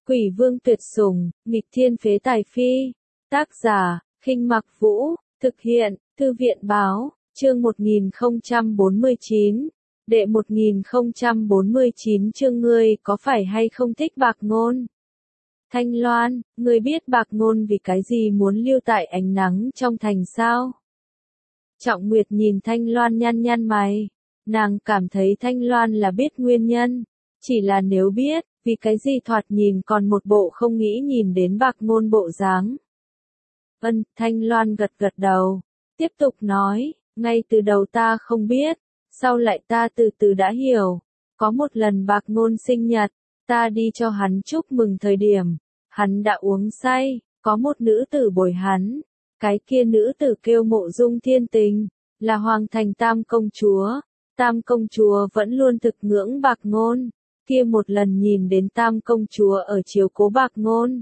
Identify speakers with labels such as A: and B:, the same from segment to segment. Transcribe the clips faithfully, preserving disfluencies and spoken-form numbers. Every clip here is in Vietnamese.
A: Quỷ vương tuyệt sủng, nghịch thiên phế tài phi. Tác giả, Khinh Mặc Vũ, thực hiện, Thư viện báo, chương một nghìn không trăm bốn mươi chín. Đệ một nghìn không trăm bốn mươi chín chương ngươi có phải hay không thích Bạc Ngôn? Thanh Loan, ngươi biết Bạc Ngôn vì cái gì muốn lưu tại ánh nắng trong thành sao? Trọng Nguyệt nhìn Thanh Loan nhăn nhăn mày, nàng cảm thấy Thanh Loan là biết nguyên nhân, chỉ là nếu biết, vì cái gì thoạt nhìn còn một bộ không nghĩ nhìn đến Bạc Ngôn bộ dáng. Vân, Thanh Loan gật gật đầu, tiếp tục nói, ngay từ đầu ta không biết, sau lại ta từ từ đã hiểu, có một lần Bạc Ngôn sinh nhật, ta đi cho hắn chúc mừng thời điểm, hắn đã uống say, có một nữ tử bồi hắn, cái kia nữ tử kêu Mộ Dung Thiên Tình, là Hoàng Thành Tam Công Chúa, Tam Công Chúa vẫn luôn thực ngưỡng Bạc Ngôn, kia một lần nhìn đến Tam Công Chúa ở chiếu cố Bạc Ngôn.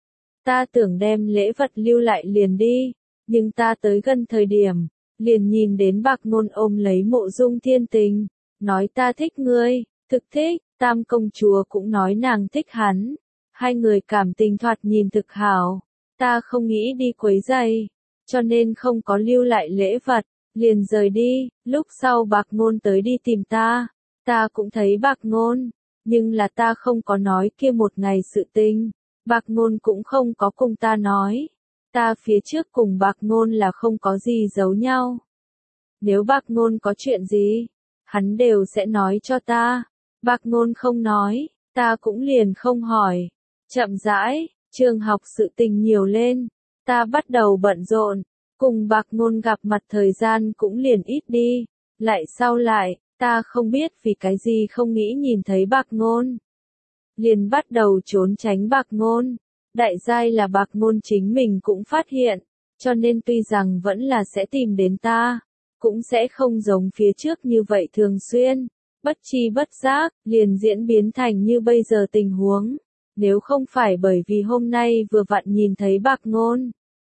A: Ta tưởng đem lễ vật lưu lại liền đi, nhưng ta tới gần thời điểm, liền nhìn đến Bạc Ngôn ôm lấy Mộ Dung Thiên Tình, nói ta thích ngươi, thực thích, Tam Công Chúa cũng nói nàng thích hắn, hai người cảm tình thoạt nhìn thực hảo, ta không nghĩ đi quấy rầy, cho nên không có lưu lại lễ vật, liền rời đi, lúc sau Bạc Ngôn tới đi tìm ta, ta cũng thấy Bạc Ngôn, nhưng là ta không có nói kia một ngày sự tình, Bạc Ngôn cũng không có cùng ta nói. Ta phía trước cùng Bạc Ngôn là không có gì giấu nhau. Nếu Bạc Ngôn có chuyện gì, hắn đều sẽ nói cho ta. Bạc Ngôn không nói, ta cũng liền không hỏi. Chậm rãi, trường học sự tình nhiều lên, ta bắt đầu bận rộn, cùng Bạc Ngôn gặp mặt thời gian cũng liền ít đi. Lại sau lại, ta không biết vì cái gì không nghĩ nhìn thấy Bạc Ngôn. Liền bắt đầu trốn tránh Bạc Ngôn. Đại giai là Bạc Ngôn chính mình cũng phát hiện, cho nên tuy rằng vẫn là sẽ tìm đến ta, cũng sẽ không giống phía trước như vậy thường xuyên, bất chi bất giác, liền diễn biến thành như bây giờ tình huống, nếu không phải bởi vì hôm nay vừa vặn nhìn thấy Bạc Ngôn.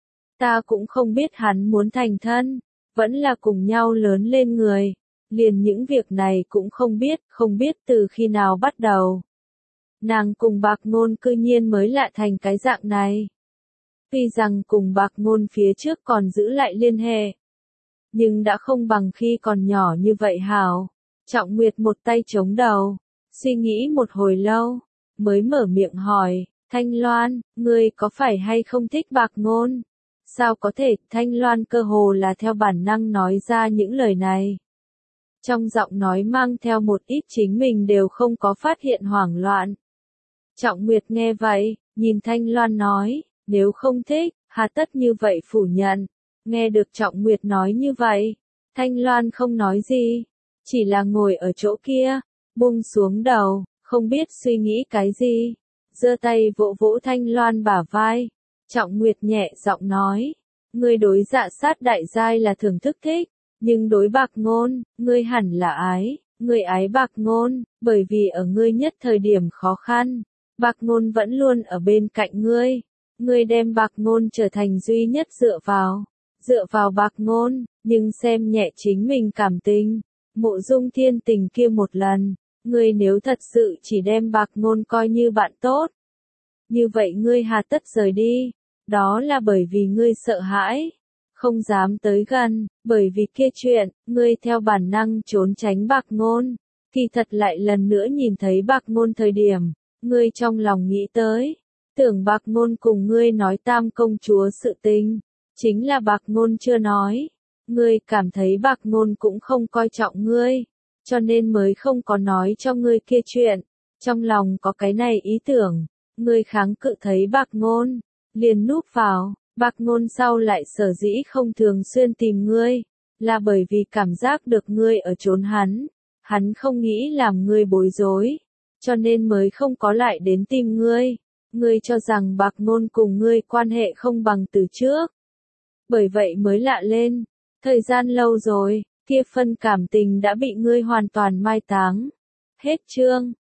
A: Ta cũng không biết hắn muốn thành thân, vẫn là cùng nhau lớn lên người, liền những việc này cũng không biết, không biết từ khi nào bắt đầu. Nàng cùng Bạc Ngôn cư nhiên mới lại thành cái dạng này. Tuy rằng cùng Bạc Ngôn phía trước còn giữ lại liên hệ, nhưng đã không bằng khi còn nhỏ như vậy hảo. Trọng Nguyệt một tay chống đầu, suy nghĩ một hồi lâu, mới mở miệng hỏi, Thanh Loan, ngươi có phải hay không thích Bạc Ngôn? Sao có thể, Thanh Loan cơ hồ là theo bản năng nói ra những lời này. Trong giọng nói mang theo một ít chính mình đều không có phát hiện hoảng loạn. Trọng Nguyệt nghe vậy, nhìn Thanh Loan nói, nếu không thích, hà tất như vậy phủ nhận. Nghe được Trọng Nguyệt nói như vậy, Thanh Loan không nói gì, chỉ là ngồi ở chỗ kia, buông xuống đầu, không biết suy nghĩ cái gì. Giơ tay vỗ vỗ Thanh Loan bả vai, Trọng Nguyệt nhẹ giọng nói, ngươi đối Dạ Sát đại giai là thưởng thức thích, nhưng đối Bạc Ngôn, ngươi hẳn là ái, ngươi ái Bạc Ngôn, bởi vì ở ngươi nhất thời điểm khó khăn. Bạc Ngôn vẫn luôn ở bên cạnh ngươi, ngươi đem Bạc Ngôn trở thành duy nhất dựa vào, dựa vào Bạc Ngôn, nhưng xem nhẹ chính mình cảm tình, Mộ Dung Thiên Tình kia một lần, ngươi nếu thật sự chỉ đem Bạc Ngôn coi như bạn tốt, như vậy ngươi hà tất rời đi, đó là bởi vì ngươi sợ hãi, không dám tới gần, bởi vì kia chuyện, ngươi theo bản năng trốn tránh Bạc Ngôn, kỳ thật lại lần nữa nhìn thấy Bạc Ngôn thời điểm. Ngươi trong lòng nghĩ tới, tưởng Bạc Ngôn cùng ngươi nói Tam Công Chúa sự tình, chính là Bạc Ngôn chưa nói, ngươi cảm thấy Bạc Ngôn cũng không coi trọng ngươi, cho nên mới không có nói cho ngươi kia chuyện, trong lòng có cái này ý tưởng, ngươi kháng cự thấy Bạc Ngôn, liền núp vào, Bạc Ngôn sau lại sở dĩ không thường xuyên tìm ngươi, là bởi vì cảm giác được ngươi ở trốn hắn, hắn không nghĩ làm ngươi bối rối. Cho nên mới không có lại đến tìm ngươi, ngươi cho rằng Bạc Ngôn cùng ngươi quan hệ không bằng từ trước. Bởi vậy mới lạ lên, thời gian lâu rồi, kia phân cảm tình đã bị ngươi hoàn toàn mai táng. Hết chương.